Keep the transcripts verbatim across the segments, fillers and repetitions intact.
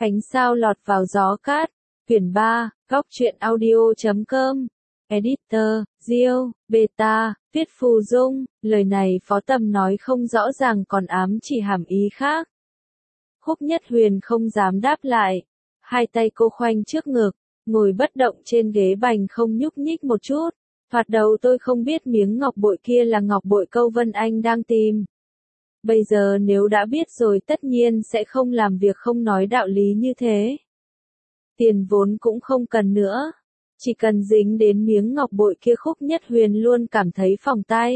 Ánh sao lọt vào gió cát. Quyển ba, góc truyện audio chấm com. Editor, Diêu, Beta, viết Phù Dung. Lời này Phó Tầm nói không rõ ràng còn ám chỉ hàm ý khác. Khúc Nhất Huyền không dám đáp lại. Hai tay cô khoanh trước ngực, ngồi bất động trên ghế bành không nhúc nhích một chút. Thoạt đầu tôi không biết miếng ngọc bội kia là ngọc bội Câu Vân Anh đang tìm. Bây giờ nếu đã biết rồi tất nhiên sẽ không làm việc không nói đạo lý như thế. Tiền vốn cũng không cần nữa. Chỉ cần dính đến miếng ngọc bội kia Khúc Nhất Huyền luôn cảm thấy phỏng tay.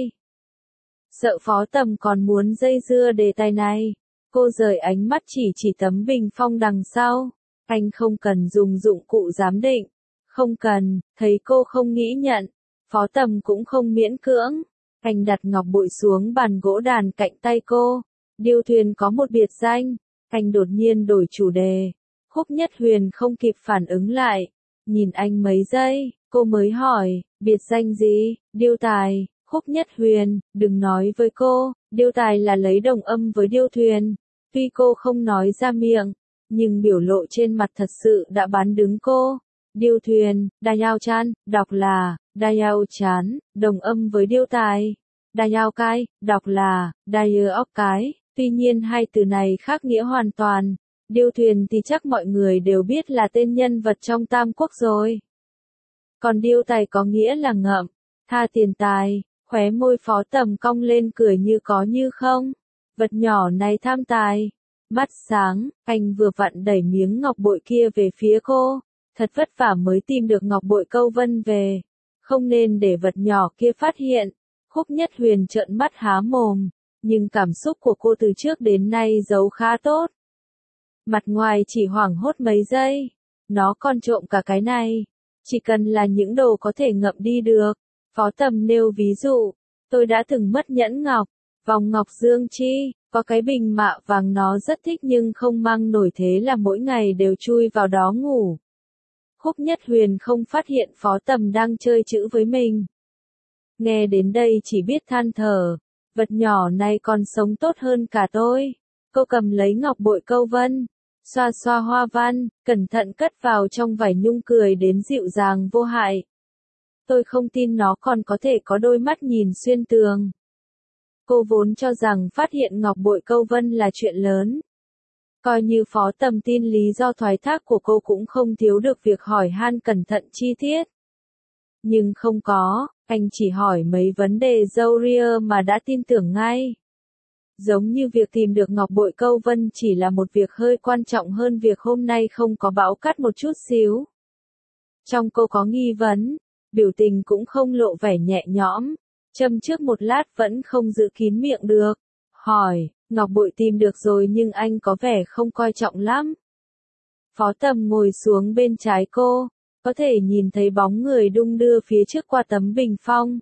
Sợ Phó Tầm còn muốn dây dưa đề tài này. Cô rời ánh mắt chỉ chỉ tấm bình phong đằng sau. Anh không cần dùng dụng cụ giám định. Không cần, thấy cô không nghĩ nhận. Phó Tầm cũng không miễn cưỡng. Anh đặt ngọc bội xuống bàn gỗ đàn cạnh tay cô. Điêu thuyền có một biệt danh. Anh đột nhiên đổi chủ đề. Khúc Nhất Huyền không kịp phản ứng lại. Nhìn anh mấy giây, cô mới hỏi, biệt danh gì? Điêu tài. Khúc Nhất Huyền, đừng nói với cô, điêu tài là lấy đồng âm với điêu thuyền. Tuy cô không nói ra miệng, nhưng biểu lộ trên mặt thật sự đã bán đứng cô. Điêu thuyền, Dayao Chan, đọc là, Dayao Chán, đồng âm với điêu tài. Dayao Kai, đọc là, Dayao Cái. Tuy nhiên hai từ này khác nghĩa hoàn toàn. Điêu thuyền thì chắc mọi người đều biết là tên nhân vật trong Tam Quốc rồi. Còn điêu tài có nghĩa là ngậm, tha tiền tài. Khóe môi Phó Tầm cong lên cười như có như không. Vật nhỏ này tham tài. Mắt sáng, anh vừa vặn đẩy miếng ngọc bội kia về phía cô. Thật vất vả mới tìm được ngọc bội Câu Vân về. Không nên để vật nhỏ kia phát hiện. Khúc Nhất Huyền trợn mắt há mồm. Nhưng cảm xúc của cô từ trước đến nay giấu khá tốt. Mặt ngoài chỉ hoảng hốt mấy giây. Nó còn trộm cả cái này. Chỉ cần là những đồ có thể ngậm đi được. Phó Tầm nêu ví dụ. Tôi đã từng mất nhẫn ngọc. Vòng ngọc dương chi. Có cái bình mạ vàng nó rất thích nhưng không mang nổi, thế là mỗi ngày đều chui vào đó ngủ. Khúc Nhất Huyền không phát hiện Phó Tầm đang chơi chữ với mình. Nghe đến đây chỉ biết than thở. Vật nhỏ này còn sống tốt hơn cả tôi. Cô cầm lấy ngọc bội Câu Vân. Xoa xoa hoa văn, cẩn thận cất vào trong vải nhung cười đến dịu dàng vô hại. Tôi không tin nó còn có thể có đôi mắt nhìn xuyên tường. Cô vốn cho rằng phát hiện ngọc bội Câu Vân là chuyện lớn. Coi như Phó Tầm tin lý do thoái thác của cô cũng không thiếu được việc hỏi han cẩn thận chi tiết. Nhưng không có, anh chỉ hỏi mấy vấn đề râu ria mà đã tin tưởng ngay. Giống như việc tìm được ngọc bội Câu Vân chỉ là một việc hơi quan trọng hơn việc hôm nay không có bão cát một chút xíu. Trong cô có nghi vấn, biểu tình cũng không lộ vẻ nhẹ nhõm. Châm trước một lát vẫn không giữ kín miệng được. Hỏi, ngọc bội tìm được rồi nhưng anh có vẻ không coi trọng lắm. Phó Tầm ngồi xuống bên trái cô. Có thể nhìn thấy bóng người đung đưa phía trước qua tấm bình phong.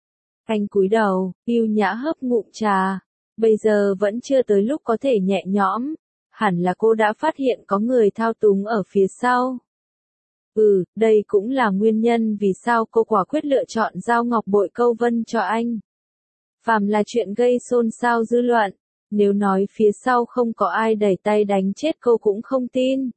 Anh cúi đầu, yêu nhã hớp ngụm trà. Bây giờ vẫn chưa tới lúc có thể nhẹ nhõm. Hẳn là cô đã phát hiện có người thao túng ở phía sau. Ừ, đây cũng là nguyên nhân vì sao cô quả quyết lựa chọn giao ngọc bội Câu Vân cho anh. Phàm là chuyện gây xôn xao dư luận. Nếu nói phía sau không có ai đẩy tay đánh chết cô cũng không tin.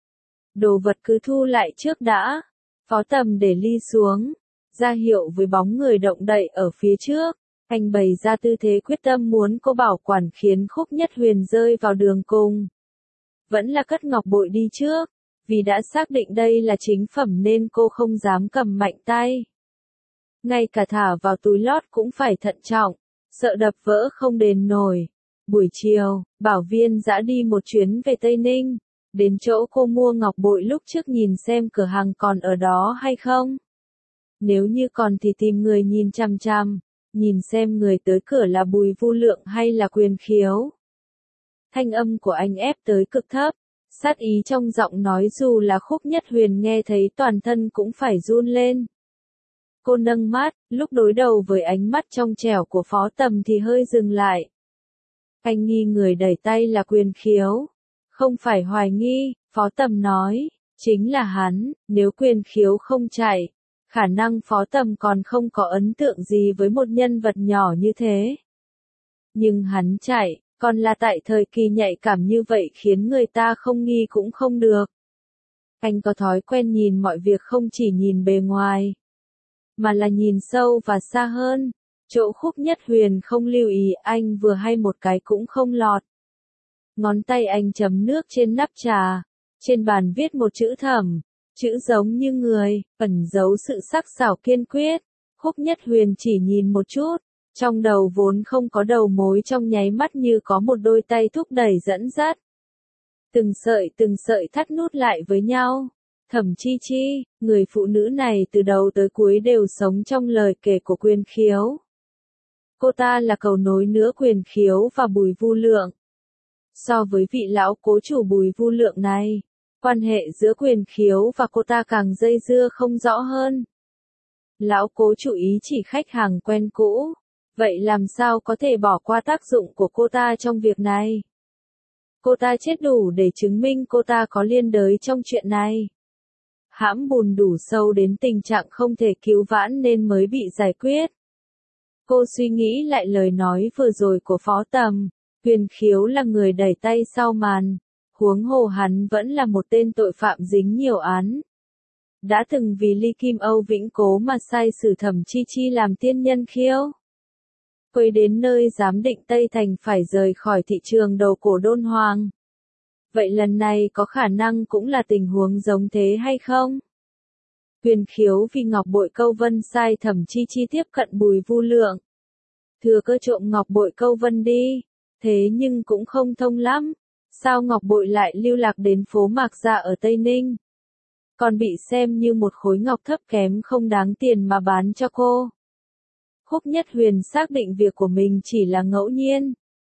Đồ vật cứ thu lại trước đã. Phó Tầm để ly xuống. Ra hiệu với bóng người động đậy ở phía trước. Anh bày ra tư thế quyết tâm muốn cô bảo quản khiến Khúc Nhất Huyền rơi vào đường cùng. Vẫn là cất ngọc bội đi trước. Vì đã xác định đây là chính phẩm nên cô không dám cầm mạnh tay. Ngay cả thả vào túi lót cũng phải thận trọng. Sợ đập vỡ không đền nổi. Buổi chiều, Bảo Viên dã đi một chuyến về Tây Ninh. Đến chỗ cô mua ngọc bội lúc trước nhìn xem cửa hàng còn ở đó hay không. Nếu như còn thì tìm người nhìn chằm chằm. Nhìn xem người tới cửa là Bùi Vu Lượng hay là Quyền Khiếu. Thanh âm của anh ép tới cực thấp. Sát ý trong giọng nói dù là Khúc Nhất Huyền nghe thấy toàn thân cũng phải run lên. Cô nâng mắt, lúc đối đầu với ánh mắt trong trẻo của Phó Tầm thì hơi dừng lại. Anh nghi người đẩy tay là Quyền Khiếu. Không phải hoài nghi, Phó Tầm nói, chính là hắn, nếu Quyền Khiếu không chạy. Khả năng Phó Tầm còn không có ấn tượng gì với một nhân vật nhỏ như thế. Nhưng hắn chạy, Còn là tại thời kỳ nhạy cảm như vậy khiến người ta không nghi cũng không được. Anh có thói quen nhìn mọi việc không chỉ nhìn bề ngoài, mà là nhìn sâu và xa hơn. Chỗ Khúc Nhất Huyền không lưu ý anh vừa hay một cái cũng không lọt. Ngón tay anh chấm nước trên nắp trà. Trên bàn viết một chữ thầm. Chữ giống như người, ẩn giấu sự sắc sảo kiên quyết. Khúc Nhất Huyền chỉ nhìn một chút. Trong đầu vốn không có đầu mối trong nháy mắt như có một đôi tay thúc đẩy dẫn dắt. Từng sợi từng sợi thắt nút lại với nhau. Thẩm Chi Chi, người phụ nữ này từ đầu tới cuối đều sống trong lời kể của Quyền Khiếu. Cô ta là cầu nối nữa Quyền Khiếu và Bùi Vu Lượng. So với vị lão cố chủ Bùi Vu Lượng này, quan hệ giữa Quyền Khiếu và cô ta càng dây dưa không rõ hơn. Lão cố chủ ý chỉ khách hàng quen cũ, vậy làm sao có thể bỏ qua tác dụng của cô ta trong việc này? Cô ta chết đủ để chứng minh cô ta có liên đới trong chuyện này. Hãm bùn đủ sâu đến tình trạng không thể cứu vãn nên mới bị giải quyết. Cô suy nghĩ lại lời nói vừa rồi của Phó Tầm. Quyền Khiếu là người đẩy tay sau màn. Huống hồ hắn vẫn là một tên tội phạm dính nhiều án. Đã từng vì ly kim Âu Vĩnh Cố mà sai sử Thẩm Chi Chi làm tiên nhân khiêu. Quay đến nơi giám định Tây Thành phải rời khỏi thị trường đầu cổ Đôn Hoàng. Vậy lần này có khả năng cũng là tình huống giống thế hay không? Quyền Khiếu vì ngọc bội câu vân sai Thẩm Chi Chi tiếp cận Bùi Vu Lượng. Thừa cơ trộm ngọc bội câu vân đi. Thế nhưng cũng không thông lắm. Sao ngọc bội lại lưu lạc đến phố Mạc Dạ ở Tây Ninh? Còn bị xem như một khối ngọc thấp kém không đáng tiền mà bán cho cô. Khúc Nhất Huyền xác định việc của mình chỉ là ngẫu nhiên.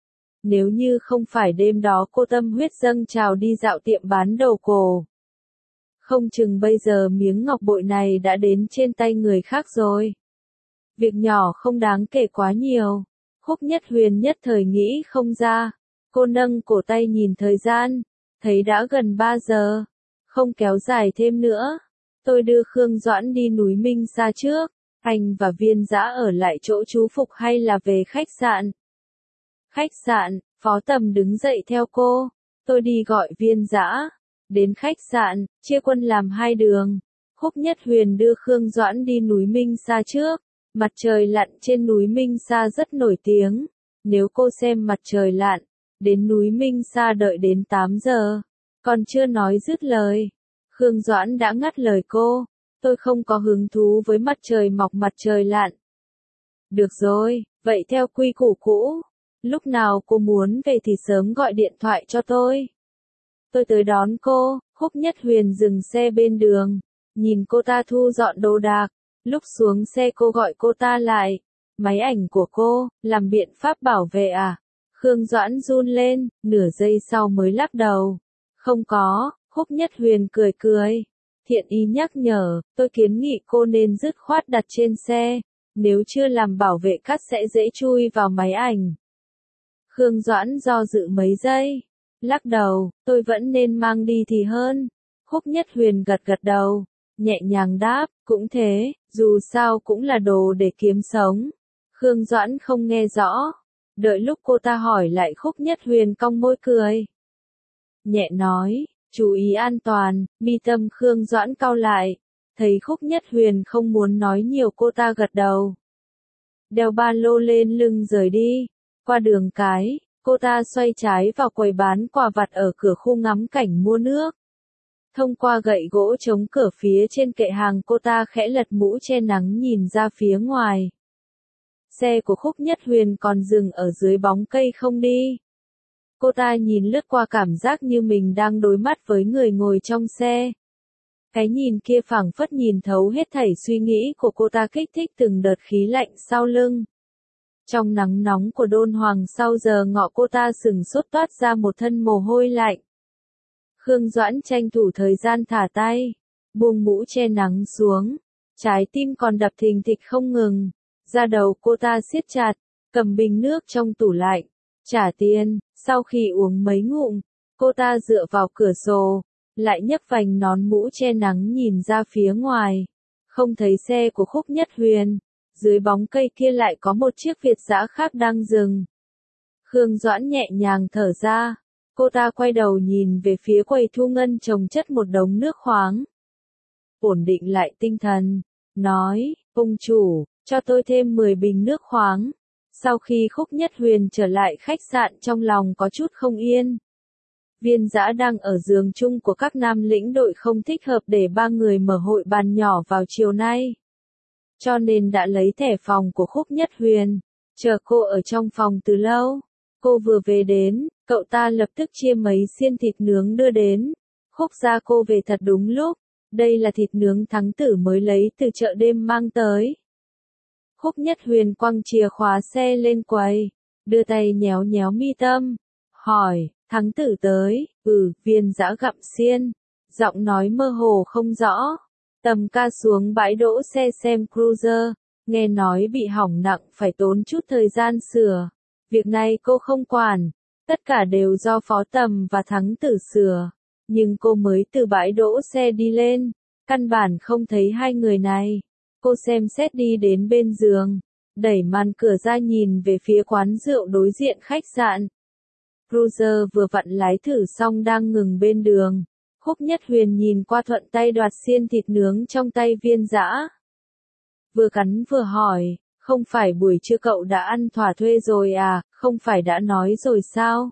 Nếu như không phải đêm đó cô tâm huyết dâng trào đi dạo tiệm bán đồ cổ. Không chừng bây giờ miếng ngọc bội này đã đến trên tay người khác rồi. Việc nhỏ không đáng kể quá nhiều. Khúc Nhất Huyền nhất thời nghĩ không ra. Cô nâng cổ tay nhìn thời gian. Thấy đã gần ba giờ. Không kéo dài thêm nữa. Tôi đưa Khương Doãn đi núi Minh Sa trước. Anh và Viên Dã ở lại chỗ trú phục hay là về khách sạn? Khách sạn, Phó Tầm đứng dậy theo cô. Tôi đi gọi Viên Dã. Đến khách sạn, chia quân làm hai đường. Khúc Nhất Huyền đưa Khương Doãn đi núi Minh Sa trước. Mặt trời lặn trên núi Minh Sa rất nổi tiếng. Nếu cô xem mặt trời lặn, đến núi Minh Sa đợi đến tám giờ. Còn chưa nói dứt lời. Khương Doãn đã ngắt lời cô. Tôi không có hứng thú với mặt trời mọc mặt trời lặn. Được rồi, vậy theo quy củ cũ. Lúc nào cô muốn về thì sớm gọi điện thoại cho tôi. Tôi tới đón cô. Khúc Nhất Huyền dừng xe bên đường. Nhìn cô ta thu dọn đồ đạc. Lúc xuống xe cô gọi cô ta lại. Máy ảnh của cô, làm biện pháp bảo vệ à? Khương Doãn run lên, nửa giây sau mới lắc đầu. Không có, Khúc Nhất Huyền cười cười. Thiện ý nhắc nhở, tôi kiến nghị cô nên dứt khoát đặt trên xe. Nếu chưa làm bảo vệ cắt sẽ dễ chui vào máy ảnh. Khương Doãn do dự mấy giây. Lắc đầu, tôi vẫn nên mang đi thì hơn. Khúc Nhất Huyền gật gật đầu. Nhẹ nhàng đáp, cũng thế, dù sao cũng là đồ để kiếm sống. Khương Doãn không nghe rõ. Đợi lúc cô ta hỏi lại Khúc Nhất Huyền cong môi cười. Nhẹ nói, chú ý an toàn, mi tâm Khương Doãn cau lại. Thấy Khúc Nhất Huyền không muốn nói nhiều cô ta gật đầu. Đeo ba lô lên lưng rời đi. Qua đường cái, cô ta xoay trái vào quầy bán quà vặt ở cửa khu ngắm cảnh mua nước. Thông qua gậy gỗ chống cửa phía trên kệ hàng cô ta khẽ lật mũ che nắng nhìn ra phía ngoài. Xe của Khúc Nhất Huyền còn dừng ở dưới bóng cây không đi. Cô ta nhìn lướt qua cảm giác như mình đang đối mắt với người ngồi trong xe. Cái nhìn kia phảng phất nhìn thấu hết thảy suy nghĩ của cô ta kích thích từng đợt khí lạnh sau lưng. Trong nắng nóng của Đôn Hoàng sau giờ ngọ cô ta sừng sốt toát ra một thân mồ hôi lạnh. Khương Doãn tranh thủ thời gian thả tay, buông mũ che nắng xuống. Trái tim còn đập thình thịch không ngừng. Da đầu cô ta siết chặt, cầm bình nước trong tủ lạnh. Trả tiền, sau khi uống mấy ngụm, cô ta dựa vào cửa sổ, lại nhấc vành nón mũ che nắng nhìn ra phía ngoài. Không thấy xe của Khúc Nhất Huyền, dưới bóng cây kia lại có một chiếc Việt Dã khác đang dừng. Khương Doãn nhẹ nhàng thở ra. Cô ta quay đầu nhìn về phía quầy thu ngân chồng chất một đống nước khoáng. Ổn định lại tinh thần, nói, ông chủ, cho tôi thêm mười bình nước khoáng. Sau khi Khúc Nhất Huyền trở lại khách sạn trong lòng có chút không yên. Viên Dã đang ở giường chung của các nam lĩnh đội không thích hợp để ba người mở hội bàn nhỏ vào chiều nay. Cho nên đã lấy thẻ phòng của Khúc Nhất Huyền, chờ cô ở trong phòng từ lâu. Cô vừa về đến, cậu ta lập tức chia mấy xiên thịt nướng đưa đến. Khúc gia cô về thật đúng lúc, đây là thịt nướng Thắng Tử mới lấy từ chợ đêm mang tới. Khúc Nhất Huyền quăng chìa khóa xe lên quầy, đưa tay nhéo nhéo mi tâm, hỏi, Thắng Tử tới, ừ, Viên Dã gặm xiên, giọng nói mơ hồ không rõ. Tầm ca xuống bãi đỗ xe xem cruiser, nghe nói bị hỏng nặng phải tốn chút thời gian sửa. Việc này cô không quản, tất cả đều do Phó Tầm và Thắng Tử sửa. Nhưng cô mới từ bãi đỗ xe đi lên, căn bản không thấy hai người này. Cô xem xét đi đến bên giường, đẩy màn cửa ra nhìn về phía quán rượu đối diện khách sạn. Cruiser vừa vặn lái thử xong đang ngừng bên đường. Khúc Nhất Huyền nhìn qua thuận tay đoạt xiên thịt nướng trong tay Viên Dã. Vừa cắn vừa hỏi, không phải buổi trưa cậu đã ăn thỏa thuê rồi à, không phải đã nói rồi sao?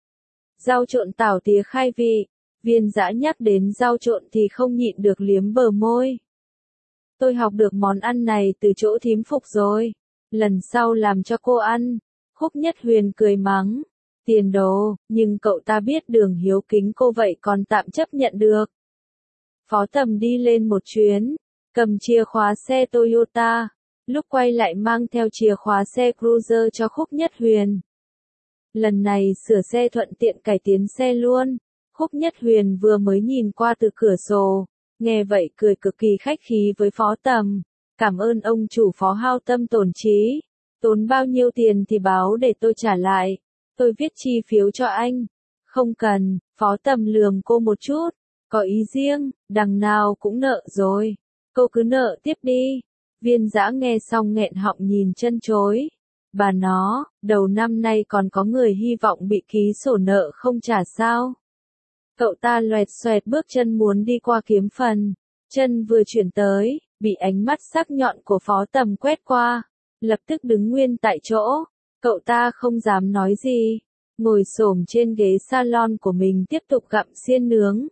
Rau trộn tảo tía khai vị, Viên Dã nhắc đến rau trộn thì không nhịn được liếm bờ môi. Tôi học được món ăn này từ chỗ thím Phục rồi, lần sau làm cho cô ăn. Khúc Nhất Huyền cười mắng, tiền đồ, nhưng cậu ta biết Đường hiếu kính cô vậy còn tạm chấp nhận được. Phó Tầm đi lên một chuyến, cầm chìa khóa xe Toyota, lúc quay lại mang theo chìa khóa xe Cruiser cho Khúc Nhất Huyền. Lần này sửa xe thuận tiện cải tiến xe luôn. Khúc Nhất Huyền vừa mới nhìn qua từ cửa sổ, nghe vậy cười cực kỳ khách khí với Phó Tầm. Cảm ơn ông chủ Phó hao tâm tổn trí. Tốn bao nhiêu tiền thì báo để tôi trả lại. Tôi viết chi phiếu cho anh. Không cần, Phó Tầm lườm cô một chút. Có ý riêng, đằng nào cũng nợ rồi. Cô cứ nợ tiếp đi. Viên Dã nghe xong nghẹn họng nhìn chân chối. Bà nó, đầu năm nay còn có người hy vọng bị ký sổ nợ không trả sao? Cậu ta loẹt xoẹt bước chân muốn đi qua kiếm phần. Chân vừa chuyển tới, bị ánh mắt sắc nhọn của Phó Tầm quét qua. Lập tức đứng nguyên tại chỗ. Cậu ta không dám nói gì. Ngồi xổm trên ghế salon của mình tiếp tục gặm xiên nướng.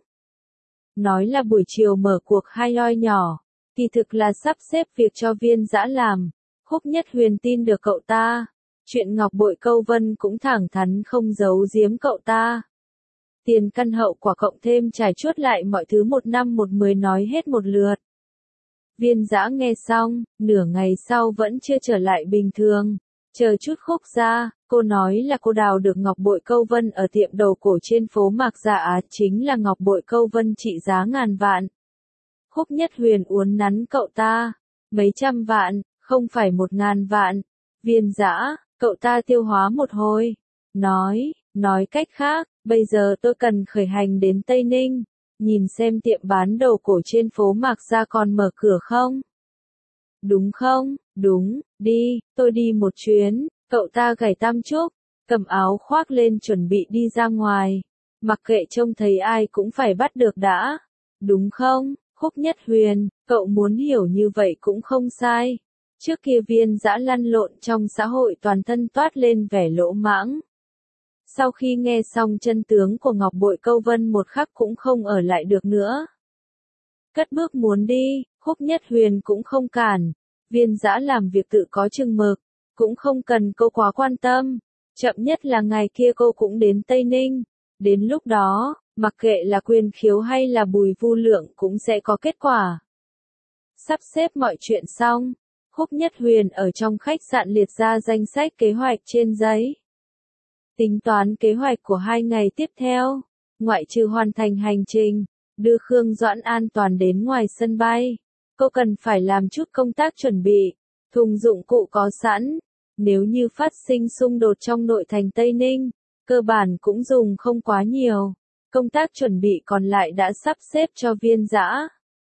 Nói là buổi chiều mở cuộc hai loi nhỏ. Kỳ thực là sắp xếp việc cho Viên Dã làm. Khúc Nhất Huyền tin được cậu ta. Chuyện Ngọc Bội Câu Vân cũng thẳng thắn không giấu giếm cậu ta. Tiền căn hậu quả cộng thêm trải chuốt lại mọi thứ một năm một mười nói hết một lượt. Viên Dã nghe xong, nửa ngày sau vẫn chưa trở lại bình thường. Chờ chút Khúc ra, cô nói là cô đào được Ngọc Bội Câu Vân ở tiệm đồ cổ trên phố Mạc Dạ, chính là Ngọc Bội Câu Vân trị giá ngàn vạn. Khúc Nhất Huyền uốn nắn cậu ta, mấy trăm vạn, không phải một ngàn vạn. Viên Dã, cậu ta tiêu hóa một hồi, nói, nói cách khác, bây giờ tôi cần khởi hành đến Tây Ninh, nhìn xem tiệm bán đồ cổ trên phố Mạc Dạ còn mở cửa không? Đúng không? Đúng, đi, tôi đi một chuyến. Cậu ta gảy tam trúc, cầm áo khoác lên chuẩn bị đi ra ngoài. Mặc kệ trông thấy ai cũng phải bắt được đã. Đúng không? Khúc Nhất Huyền, cậu muốn hiểu như vậy cũng không sai. Trước kia Viên Dã lăn lộn trong xã hội toàn thân toát lên vẻ lỗ mãng. Sau khi nghe xong chân tướng của Ngọc Bội Câu Vân một khắc cũng không ở lại được nữa. Cất bước muốn đi, Khúc Nhất Huyền cũng không cản. Viên Dã làm việc tự có chừng mực, cũng không cần cô quá quan tâm. Chậm nhất là ngày kia cô cũng đến Tây Ninh. Đến lúc đó, mặc kệ là Quyền Khiếu hay là Bùi Vu Lượng cũng sẽ có kết quả. Sắp xếp mọi chuyện xong, Khúc Nhất Huyền ở trong khách sạn liệt ra danh sách kế hoạch trên giấy. Tính toán kế hoạch của hai ngày tiếp theo, ngoại trừ hoàn thành hành trình, đưa Khương Doãn an toàn đến ngoài sân bay. Cô cần phải làm chút công tác chuẩn bị, thùng dụng cụ có sẵn. Nếu như phát sinh xung đột trong nội thành Tây Ninh, cơ bản cũng dùng không quá nhiều. Công tác chuẩn bị còn lại đã sắp xếp cho Viên Dã.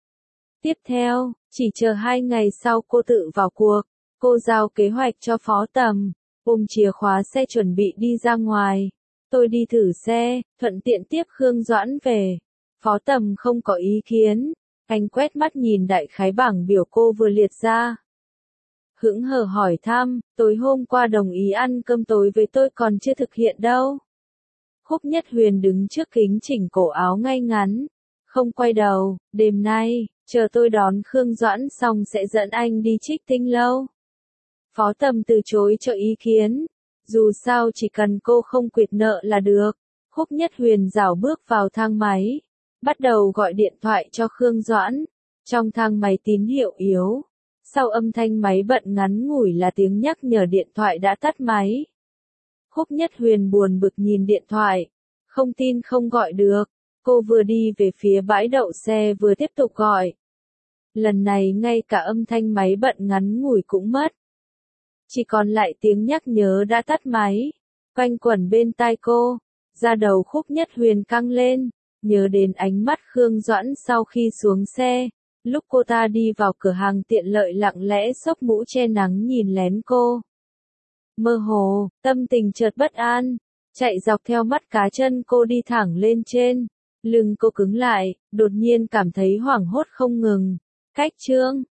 Tiếp theo, chỉ chờ hai ngày sau cô tự vào cuộc, cô giao kế hoạch cho Phó Tầm. ôm chìa khóa xe chuẩn bị đi ra ngoài. Tôi đi thử xe, thuận tiện tiếp Khương Doãn về. Phó Tầm không có ý kiến, anh quét mắt nhìn đại khái bảng biểu cô vừa liệt ra. Hững hờ hỏi thăm, tối hôm qua đồng ý ăn cơm tối với tôi còn chưa thực hiện đâu. Khúc Nhất Huyền đứng trước kính chỉnh cổ áo ngay ngắn, không quay đầu, đêm nay, chờ tôi đón Khương Doãn xong sẽ dẫn anh đi Trích Tinh Lâu. Phó Tầm từ chối cho ý kiến, dù sao chỉ cần cô không quyệt nợ là được. Khúc Nhất Huyền rảo bước vào thang máy, bắt đầu gọi điện thoại cho Khương Doãn. Trong thang máy tín hiệu yếu, sau âm thanh máy bận ngắn ngủi là tiếng nhắc nhở điện thoại đã tắt máy. Khúc Nhất Huyền buồn bực nhìn điện thoại, không tin không gọi được. Cô vừa đi về phía bãi đậu xe vừa tiếp tục gọi. Lần này ngay cả âm thanh máy bận ngắn ngủi cũng mất. Chỉ còn lại tiếng nhắc nhớ đã tắt máy, quanh quẩn bên tai cô. Da đầu Khúc Nhất Huyền căng lên, nhớ đến ánh mắt Khương Doãn sau khi xuống xe. Lúc cô ta đi vào cửa hàng tiện lợi lặng lẽ xốc mũ che nắng nhìn lén cô. Mơ hồ, tâm tình chợt bất an, chạy dọc theo mắt cá chân cô đi thẳng lên trên. Lưng cô cứng lại, đột nhiên cảm thấy hoảng hốt không ngừng. Cách chương